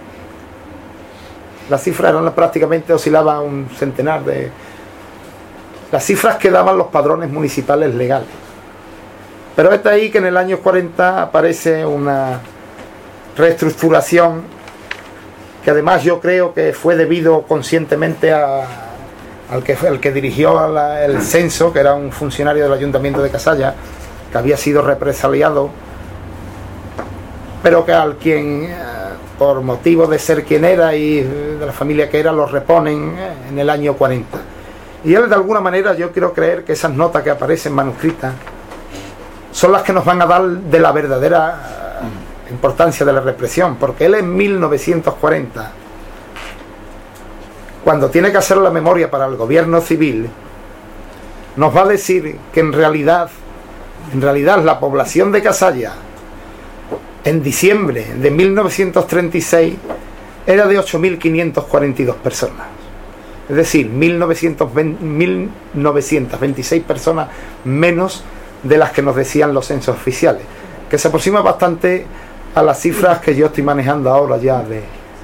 Las cifras eran prácticamente, oscilaban un centenar de... las cifras que daban los padrones municipales legales. Pero es de ahí que en el año cuarenta aparece una reestructuración que además yo creo que fue debido conscientemente a, al que el que dirigió la, el censo, que era un funcionario del Ayuntamiento de Casalla, que había sido represaliado, pero que al quien, por motivo de ser quien era y de la familia que era, lo reponen en el año cuarenta. Y él, de alguna manera, yo quiero creer que esas notas que aparecen manuscritas son las que nos van a dar de la verdadera importancia de la represión, porque él en mil novecientos cuarenta, cuando tiene que hacer la memoria para el gobierno civil, nos va a decir que en realidad, en realidad la población de Casalla en diciembre de mil novecientos treinta y seis era de ocho mil quinientas cuarenta y dos personas. Es decir, mil novecientos veintiséis personas menos de las que nos decían los censos oficiales, que se aproxima bastante a las cifras que yo estoy manejando ahora ya de...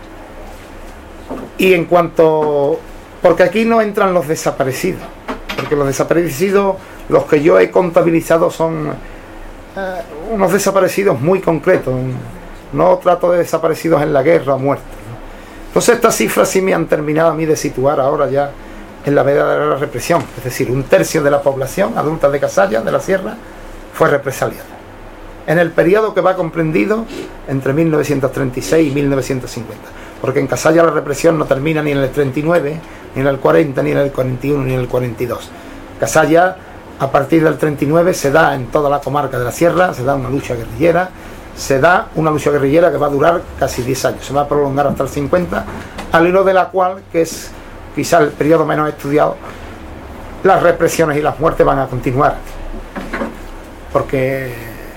Y en cuanto... porque aquí no entran los desaparecidos, porque los desaparecidos, los que yo he contabilizado, son eh, unos desaparecidos muy concretos. No trato de desaparecidos en la guerra o muertos, ¿no? Entonces estas cifras sí me han terminado a mí de situar ahora ya en la verdadera represión. Es decir, un tercio de la población adulta de Casalla, de la Sierra, fue represaliada en el periodo que va comprendido entre mil novecientos treinta y seis y mil novecientos cincuenta, porque en Casalla la represión no termina ni en el treinta y nueve, ni en el cuarenta, ni en el cuarenta y uno, ni en el cuarenta y dos. Casalla A partir del treinta y nueve se da en toda la comarca de la Sierra, se da una lucha guerrillera, se da una lucha guerrillera que va a durar casi diez años, se va a prolongar hasta el cincuenta, al hilo de la cual, que es quizá el periodo menos estudiado, las represiones y las muertes van a continuar, porque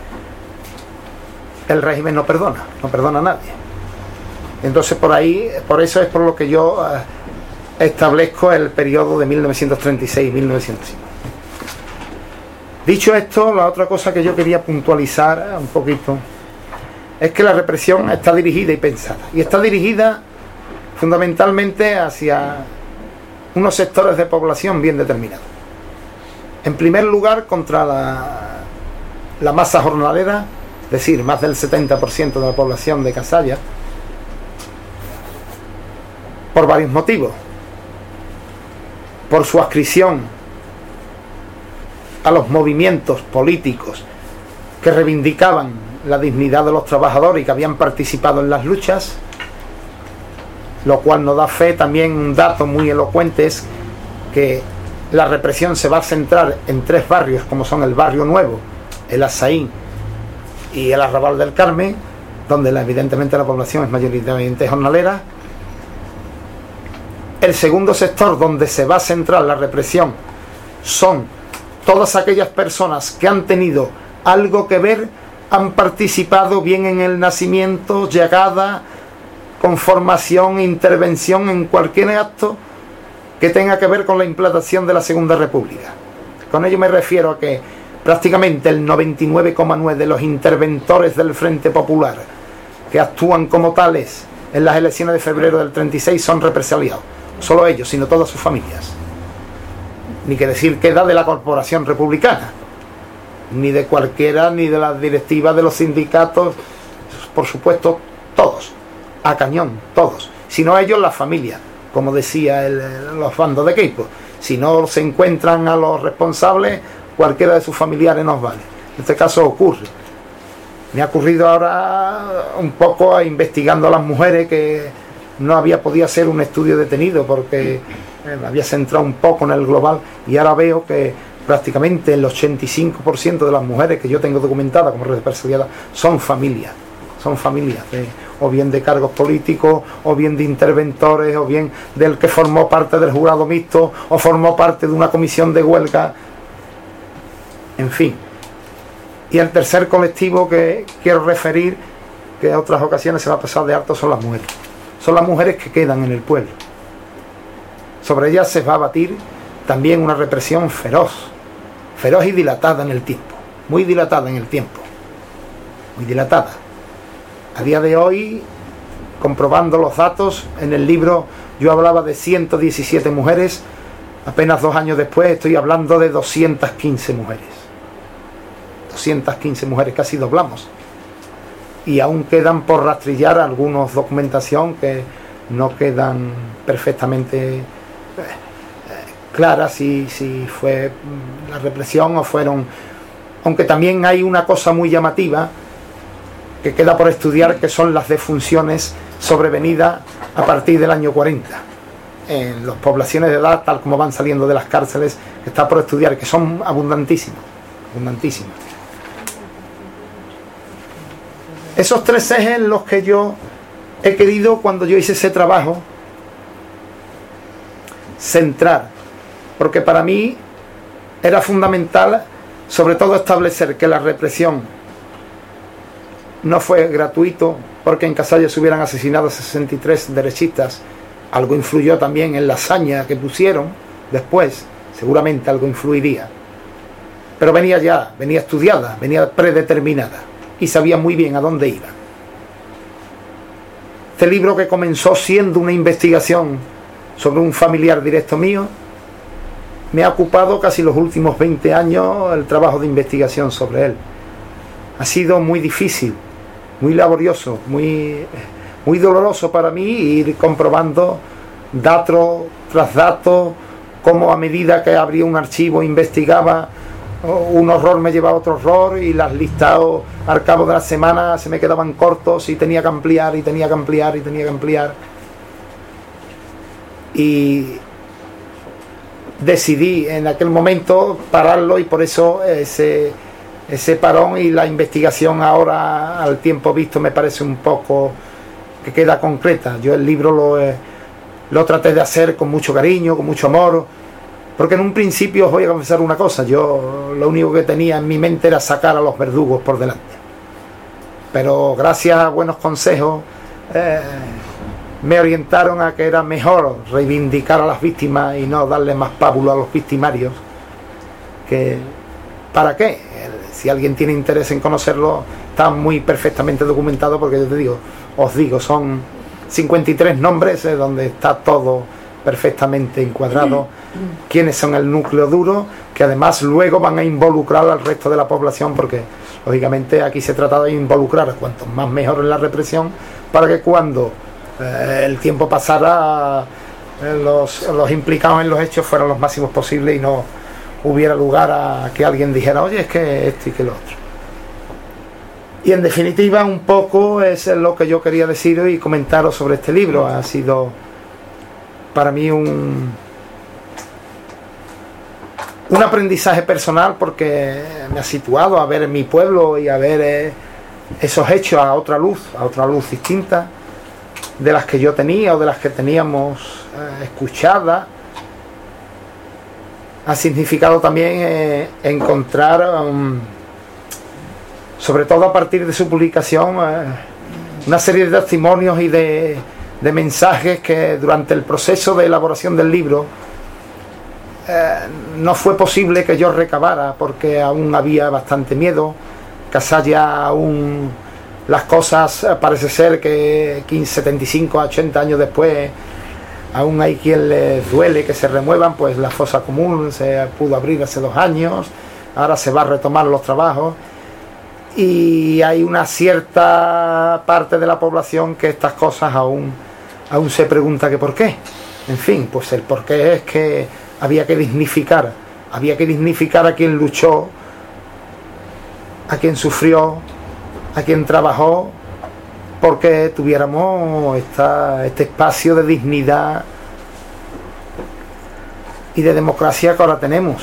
el régimen no perdona, no perdona a nadie. Entonces por ahí, por eso es por lo que yo eh, establezco el periodo de mil novecientos treinta y seis a mil novecientos cinco. Dicho esto, la otra cosa que yo quería puntualizar un poquito es que la represión está dirigida y pensada, y está dirigida fundamentalmente hacia unos sectores de población bien determinados. En primer lugar, contra la, la masa jornalera, es decir, más del setenta por ciento de la población de Casalla, por varios motivos. Por su adscripción a los movimientos políticos que reivindicaban la dignidad de los trabajadores y que habían participado en las luchas, lo cual nos da fe. También un dato muy elocuente es que la represión se va a centrar en tres barrios, como son el Barrio Nuevo, el Asaín y el Arrabal del Carmen, donde la, evidentemente la población es mayoritariamente jornalera. El segundo sector donde se va a centrar la represión son todas aquellas personas que han tenido algo que ver, han participado bien en el nacimiento, llegada, conformación, intervención en cualquier acto que tenga que ver con la implantación de la Segunda República. Con ello me refiero a que prácticamente el noventa y nueve coma nueve por ciento de los interventores del Frente Popular que actúan como tales en las elecciones de febrero del treinta y seis son represaliados. Solo ellos, sino todas sus familias. Ni que decir queda de la Corporación Republicana, ni de cualquiera, ni de las directivas de los sindicatos, por supuesto, todos, a cañón, todos. Si no ellos, las familias, como decía el, los bandos de Queipo. Si no se encuentran a los responsables, cualquiera de sus familiares nos vale. En este caso ocurre. Me ha ocurrido ahora un poco investigando a las mujeres, que no había podido hacer un estudio detenido porque me había centrado un poco en el global, y ahora veo que prácticamente el ochenta y cinco por ciento de las mujeres que yo tengo documentadas como represaliadas son familias, son familias de, o bien de cargos políticos, o bien de interventores, o bien del que formó parte del jurado mixto, o formó parte de una comisión de huelga, en fin. Y el tercer colectivo que quiero referir, que en otras ocasiones se va a pasar de alto, son las mujeres. Son las mujeres que quedan en el pueblo. Sobre ellas se va a batir también una represión feroz, feroz y dilatada en el tiempo, muy dilatada en el tiempo, muy dilatada. A día de hoy, comprobando los datos, en el libro yo hablaba de ciento diecisiete mujeres, apenas dos años después estoy hablando de doscientas quince mujeres. doscientas quince mujeres, casi doblamos. Y aún quedan por rastrillar algunos documentación que no quedan perfectamente eh, claras si, si fue la represión o fueron, aunque también hay una cosa muy llamativa que queda por estudiar, que son las defunciones sobrevenidas a partir del año cuarenta en las poblaciones de edad, tal como van saliendo de las cárceles, que está por estudiar, que son abundantísimas, abundantísimas. Esos tres ejes en los que yo he querido, cuando yo hice ese trabajo, centrar, porque para mí era fundamental, sobre todo, establecer que la represión no fue gratuito, porque en Casalla se hubieran asesinado sesenta y tres derechistas. Algo influyó también en la hazaña que pusieron después, seguramente algo influiría, pero venía ya, venía estudiada, venía predeterminada, y sabía muy bien a dónde iba. Este libro, que comenzó siendo una investigación sobre un familiar directo mío, me ha ocupado casi los últimos veinte años el trabajo de investigación sobre él. Ha sido muy difícil, muy laborioso, muy, muy doloroso para mí ir comprobando dato tras dato, cómo a medida que abría un archivo investigaba, un horror me llevaba a otro horror, y las listados al cabo de la semana se me quedaban cortos y tenía que ampliar y tenía que ampliar y tenía que ampliar. Y decidí en aquel momento pararlo, y por eso ese, ese parón y la investigación ahora, al tiempo visto, me parece un poco que queda concreta. Yo el libro lo, eh, lo traté de hacer con mucho cariño, con mucho amor, porque en un principio os voy a confesar una cosa: yo lo único que tenía en mi mente era sacar a los verdugos por delante, pero gracias a buenos consejos eh, me orientaron a que era mejor reivindicar a las víctimas y no darle más pábulo a los victimarios. Que ¿para qué? Si alguien tiene interés en conocerlo, está muy perfectamente documentado, porque yo te digo, os digo, son cincuenta y tres nombres eh, donde está todo perfectamente encuadrado, quiénes son el núcleo duro, que además luego van a involucrar al resto de la población, porque lógicamente aquí se trata de involucrar cuanto más mejor en la represión, para que cuando eh, el tiempo pasara, eh, los, los implicados en los hechos fueran los máximos posibles y no hubiera lugar a que alguien dijera, oye, es que esto y que lo otro. Y en definitiva, un poco es lo que yo quería deciros y comentaros sobre este libro. Ha sido para mí un un aprendizaje personal, porque me ha situado a ver mi pueblo y a ver eh, esos hechos a otra luz, a otra luz distinta de las que yo tenía o de las que teníamos eh, escuchadas. Ha significado también eh, encontrar, um, sobre todo a partir de su publicación, eh, una serie de testimonios y de, de mensajes que durante el proceso de elaboración del libro eh, no fue posible que yo recabara, porque aún había bastante miedo. Casalla aún, las cosas, parece ser que quince, setenta y cinco, ochenta años después, aún hay quien les duele que se remuevan, pues la fosa común se pudo abrir hace dos años, ahora se va a retomar los trabajos, y hay una cierta parte de la población que estas cosas aún, aún se pregunta que por qué. En fin, pues el por qué es que había que dignificar, había que dignificar a quien luchó, a quien sufrió, a quien trabajó, porque tuviéramos esta, este espacio de dignidad y de democracia que ahora tenemos.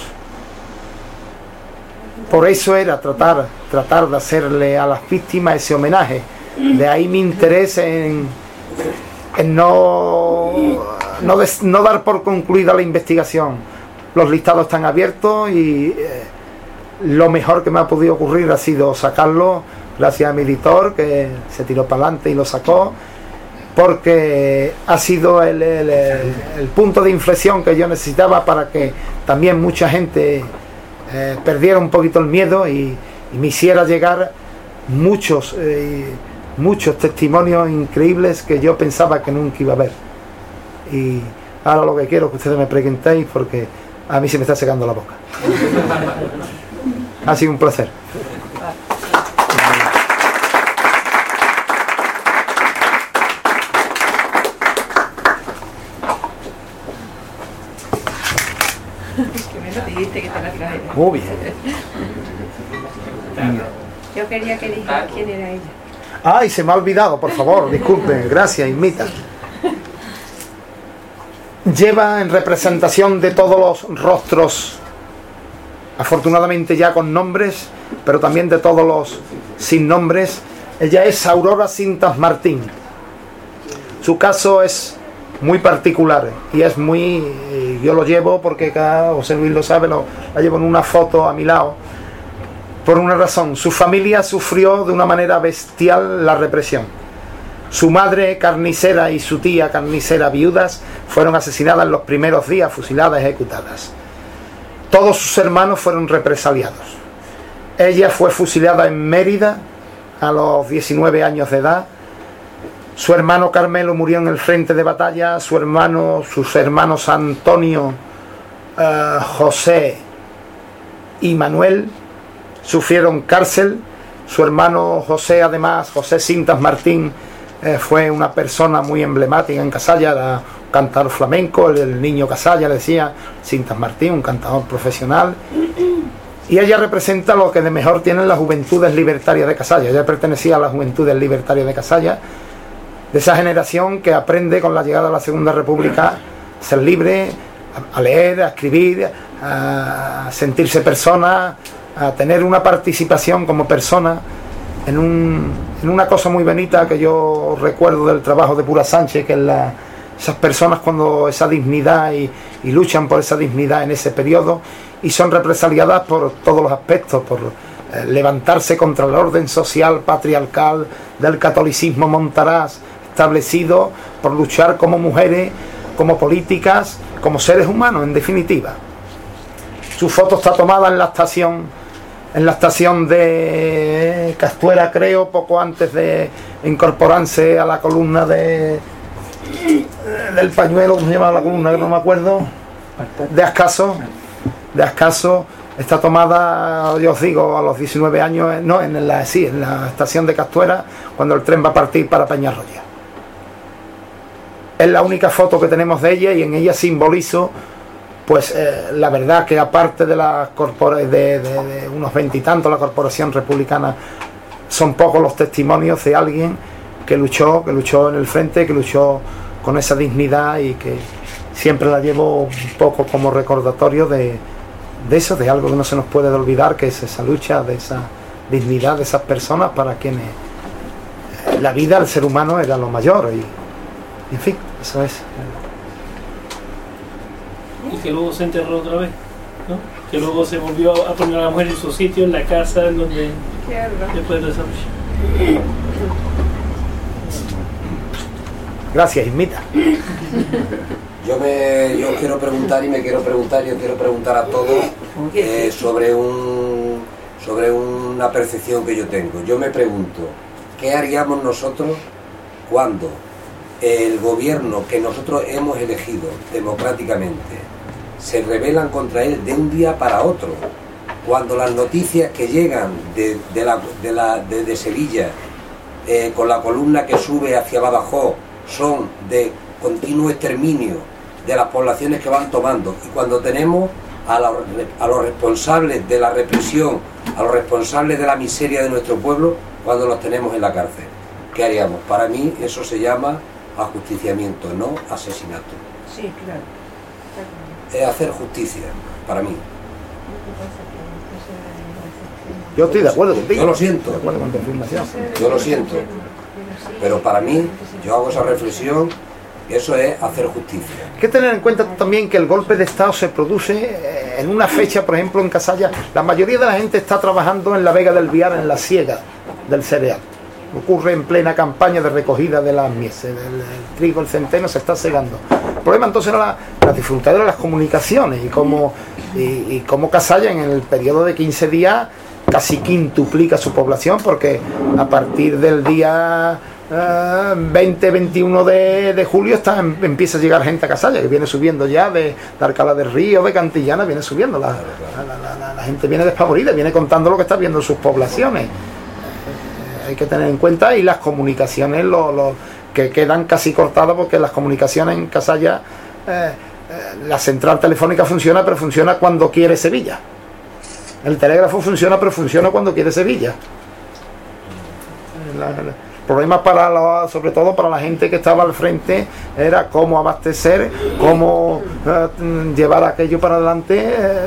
Por eso era tratar, tratar de hacerle a las víctimas ese homenaje. De ahí mi interés en, en no, no, des, no dar por concluida la investigación. Los listados están abiertos y eh, lo mejor que me ha podido ocurrir ha sido sacarlo, gracias a mi editor, que se tiró para adelante y lo sacó, porque ha sido el, el, el, el punto de inflexión que yo necesitaba para que también mucha gente eh, perdiera un poquito el miedo y, y me hiciera llegar muchos, eh, muchos testimonios increíbles que yo pensaba que nunca iba a ver. Y ahora lo que quiero es que ustedes me preguntéis, porque a mí se me está secando la boca. Ha sido un placer. Muy bien. Yo quería que dijera quién era ella. Ay, se me ha olvidado, por favor, disculpen, gracias, Inmita. Lleva en representación de todos los rostros, afortunadamente ya con nombres, pero también de todos los sin nombres. Ella es Aurora Cintas Martín. Su caso es muy particular y es muy, yo lo llevo porque cada José Luis lo sabe, lo, la llevo en una foto a mi lado, por una razón: su familia sufrió de una manera bestial la represión. Su madre carnicera y su tía carnicera viudas fueron asesinadas en los primeros días, fusiladas, ejecutadas. Todos sus hermanos fueron represaliados. Ella fue fusilada en Mérida a los diecinueve años de edad. Su hermano Carmelo murió en el frente de batalla. Su hermano, sus hermanos Antonio, uh, José y Manuel sufrieron cárcel. Su hermano José, además, José Cintas Martín, eh, fue una persona muy emblemática en Casalla, era un cantador flamenco, el, el niño Casalla le decía Cintas Martín, un cantador profesional. Y ella representa lo que de mejor tienen las Juventudes Libertarias de Casalla. Ella pertenecía a las Juventudes Libertarias de Casalla, de esa generación que aprende con la llegada de la Segunda República a ser libre, a, a leer, a escribir, a sentirse persona, a tener una participación como persona en, un, en una cosa muy bonita que yo recuerdo del trabajo de Pura Sánchez, que es la, esas personas cuando esa dignidad y, y luchan por esa dignidad en ese periodo y son represaliadas por todos los aspectos, por eh, levantarse contra el orden social patriarcal del catolicismo montaraz establecido, por luchar como mujeres, como políticas, como seres humanos en definitiva. Su foto está tomada en la estación en la estación de Castuera, creo, poco antes de incorporarse a la columna de del pañuelo, ¿cómo se llama la columna? Que no me acuerdo, de Ascaso, de Ascaso. Está tomada, yo os digo, a los diecinueve años, no, en la, sí, en la estación de Castuera, cuando el tren va a partir para Peñarroya. Es la única foto que tenemos de ella y en ella simbolizo, pues eh, la verdad que aparte de las corpora- de, de, de unos veintitantos, la Corporación Republicana, son pocos los testimonios de alguien que luchó, que luchó en el frente, que luchó con esa dignidad y que siempre la llevo un poco como recordatorio de, de eso, de algo que no se nos puede olvidar, que es esa lucha, de esa dignidad de esas personas para quienes eh, la vida del ser humano era lo mayor y, y en fin, eso es. Y que luego se enterró otra vez, ¿no? Que luego se volvió a poner a la mujer en su sitio, en la casa, en donde después de esa lucha. Gracias, Ismita. Yo me yo quiero preguntar y me quiero preguntar, yo quiero preguntar a todos eh, sobre un sobre una percepción que yo tengo. Yo me pregunto, ¿qué haríamos nosotros cuando el gobierno que nosotros hemos elegido democráticamente se rebelan contra él de un día para otro? Cuando las noticias que llegan de, de, la, de, la, de, de Sevilla eh, con la columna que sube hacia Badajoz son de continuo exterminio de las poblaciones que van tomando, y cuando tenemos a, la, a los responsables de la represión, a los responsables de la miseria de nuestro pueblo, cuando los tenemos en la cárcel, ¿qué haríamos? Para mí eso se llama ajusticiamiento, no asesinato. Sí, claro. Es hacer justicia, para mí. Yo estoy de acuerdo contigo. Yo lo siento. De acuerdo con tu afirmación. Yo lo siento. Pero para mí, yo hago esa reflexión, eso es hacer justicia. Hay que tener en cuenta también que el golpe de Estado se produce en una fecha, por ejemplo, en Casalla. La mayoría de la gente está trabajando en la Vega del Viar, en la siega del cereal. Ocurre en plena campaña de recogida de las mieses, el, el trigo, el centeno se está segando. El problema entonces era la, la dificultad de las comunicaciones y cómo, y, y cómo Casalla en el periodo de quince días casi quintuplica su población, porque a partir del día uh, veinte veintiuno de, de julio está, em, empieza a llegar gente a Casalla, que viene subiendo ya de, de Alcalá del Río, de Cantillana, viene subiendo. La, la, la, la, la gente viene despavorida, viene contando lo que está viendo en sus poblaciones. Hay que tener en cuenta, y las comunicaciones lo, lo, que quedan casi cortadas, porque las comunicaciones en Casalla, eh, eh, la central telefónica funciona, pero funciona cuando quiere Sevilla. El telégrafo funciona, pero funciona cuando quiere Sevilla. La, la, el problema para la, sobre todo para la gente que estaba al frente, era cómo abastecer, cómo eh, llevar aquello para adelante. Eh,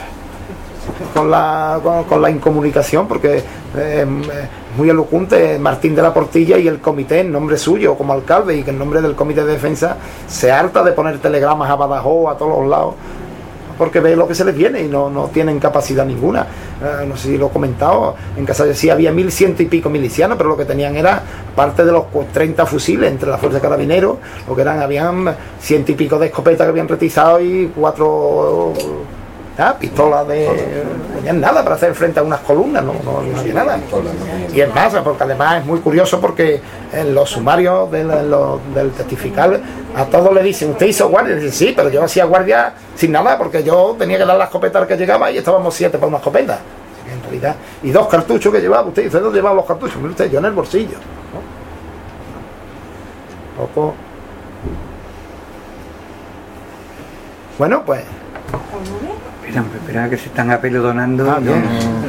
con la con, con la incomunicación, porque eh, muy elocuente Martín de la Portilla y el comité en nombre suyo como alcalde, y que en nombre del comité de defensa se harta de poner telegramas a Badajoz, a todos los lados, porque ve lo que se les viene y no, no tienen capacidad ninguna. Eh, no sé si lo he comentado, en Casalla sí había mil ciento y pico milicianos, pero lo que tenían era parte de los treinta fusiles entre la Fuerza de Carabineros, lo que eran, habían ciento y pico de escopetas que habían retizado y cuatro ah, pistolas de... no tenían nada para hacer frente a unas columnas, no, no, no había nada. Y es más, porque además es muy curioso, porque en los sumarios del, los, del testificar a todos le dicen, ¿usted hizo guardia? Y dice, sí, pero yo hacía guardia sin nada, porque yo tenía que dar la escopeta al que llegaba y estábamos siete para una escopeta. En realidad, y dos cartuchos que llevaba usted, ¿usted dónde llevaba los cartuchos? Mire usted, yo en el bolsillo, ¿no? Poco. Bueno, pues Espera, espera, que se están apelodonando. Ah, bien.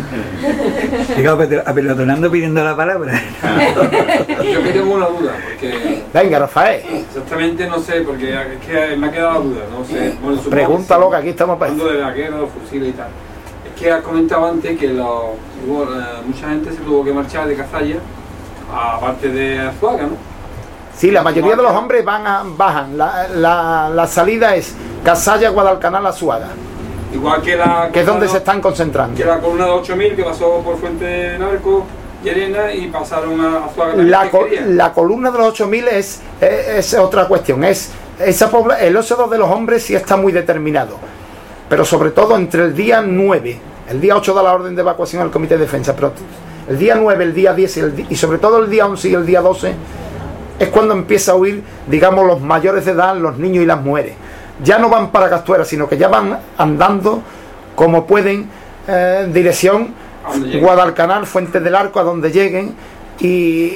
No. Digo, apelodonando pidiendo la palabra. Yo que tengo una duda, porque... Venga, Rafael. Exactamente no sé, porque es que me ha quedado la duda, no sé. Bueno, pregúntalo, que aquí estamos para hablando de la guerra, los fusiles y tal. Es que has comentado antes que los, hubo, eh, mucha gente se tuvo que marchar de Cazalla, aparte de Azuaga, ¿no? Sí, la mayoría de los hombres van a, bajan. La, la, la salida es Cazalla, Guadalcanal, Azuaga. Igual que la... Que es donde se están concentrando. Que la columna de ocho mil que pasó por Fuente de Narco y Arena y pasaron a Azuaga. La, co la columna de los ocho mil es, es, es otra cuestión. Es esa pobla el éxodo de los hombres sí está muy determinado. Pero sobre todo entre el día nueve, el día ocho da la orden de evacuación al Comité de Defensa, pero el día nueve, el día diez y, el, y sobre todo el día once y el día doce es cuando empieza a huir, digamos, los mayores de edad, los niños y las mujeres. Ya no van para Castuera, sino que ya van andando como pueden, eh, dirección Guadalcanal, Fuente del Arco, a donde lleguen, y,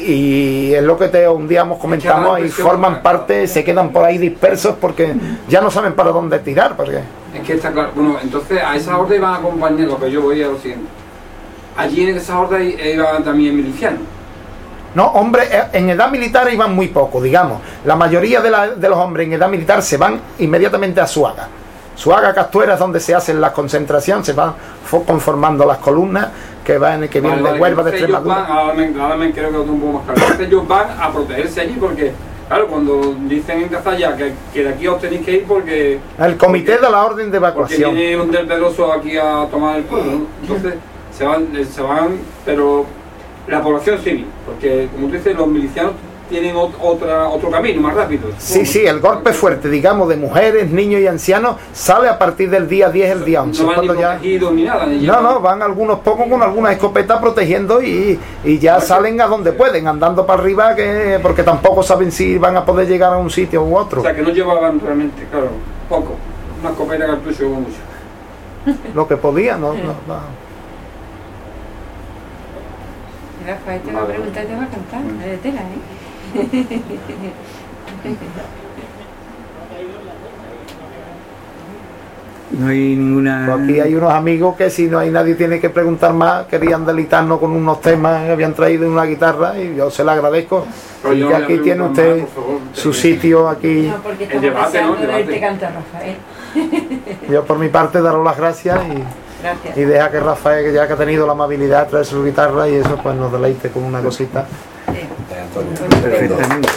y es lo que te un día hemos comentado, y forman parte, se quedan por ahí dispersos porque ya no saben para dónde tirar. Porque... Es que está claro, bueno, entonces a esa orden van a acompañar, lo que yo voy a lo siguiente. Allí en esa orden iban también milicianos. No, hombres en edad militar iban muy poco, digamos. La mayoría de, la, de los hombres en edad militar se van inmediatamente a Suaga. Suaga, Castuera es donde se hacen las concentraciones, se van conformando las columnas que van que vienen vale, de Huelva, de Extremadura. Van, ahora, me, ahora me creo que es un poco más claro. Entonces ellos van a protegerse allí porque, claro, cuando dicen en Cazalla que, que de aquí os tenéis que ir porque... El comité porque, da la orden de evacuación. Porque viene un del Pedroso aquí a tomar el pueblo, ¿no? Entonces se van, se van, pero la población civil, porque como tú dices, los milicianos tienen otra, otro camino más rápido. Sí, sí, el golpe fuerte, digamos, de mujeres, niños y ancianos sale a partir del día diez, el día once. No van ni ya... protegidos ni nada. Ni no, no, van algunos pocos con algunas escopetas protegiendo y, y ya salen a donde pueden, andando para arriba, que porque tampoco saben si van a poder llegar a un sitio u otro. O sea, que no llevaban realmente, claro, poco. Una escopeta de cartucho como mucho. Lo que podía, no, no, no. Rafael te va a preguntar y te va a cantar, de tela, ¿eh? No hay ninguna... Aquí hay unos amigos que si no hay nadie tiene que preguntar más, querían deleitarnos con unos temas que habían traído una guitarra y yo se la agradezco. Pero y aquí tiene usted más, favor, su sitio aquí. No, porque estamos debate, ¿no? de verte cantar, Rafael. Yo por mi parte daros las gracias y, gracias. Y deja que Rafael, que ya que ha tenido la amabilidad de traer su guitarra y eso, pues nos deleite con una cosita. Sí. Perfectamente.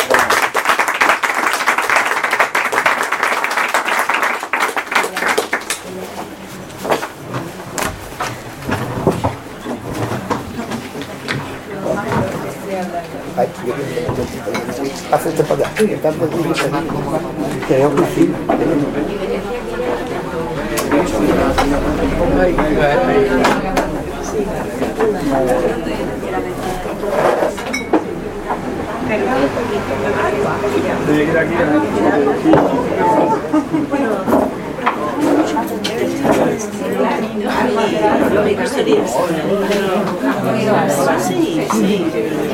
Hazte para allá. Creo que sí.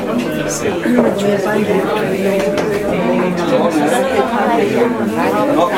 No,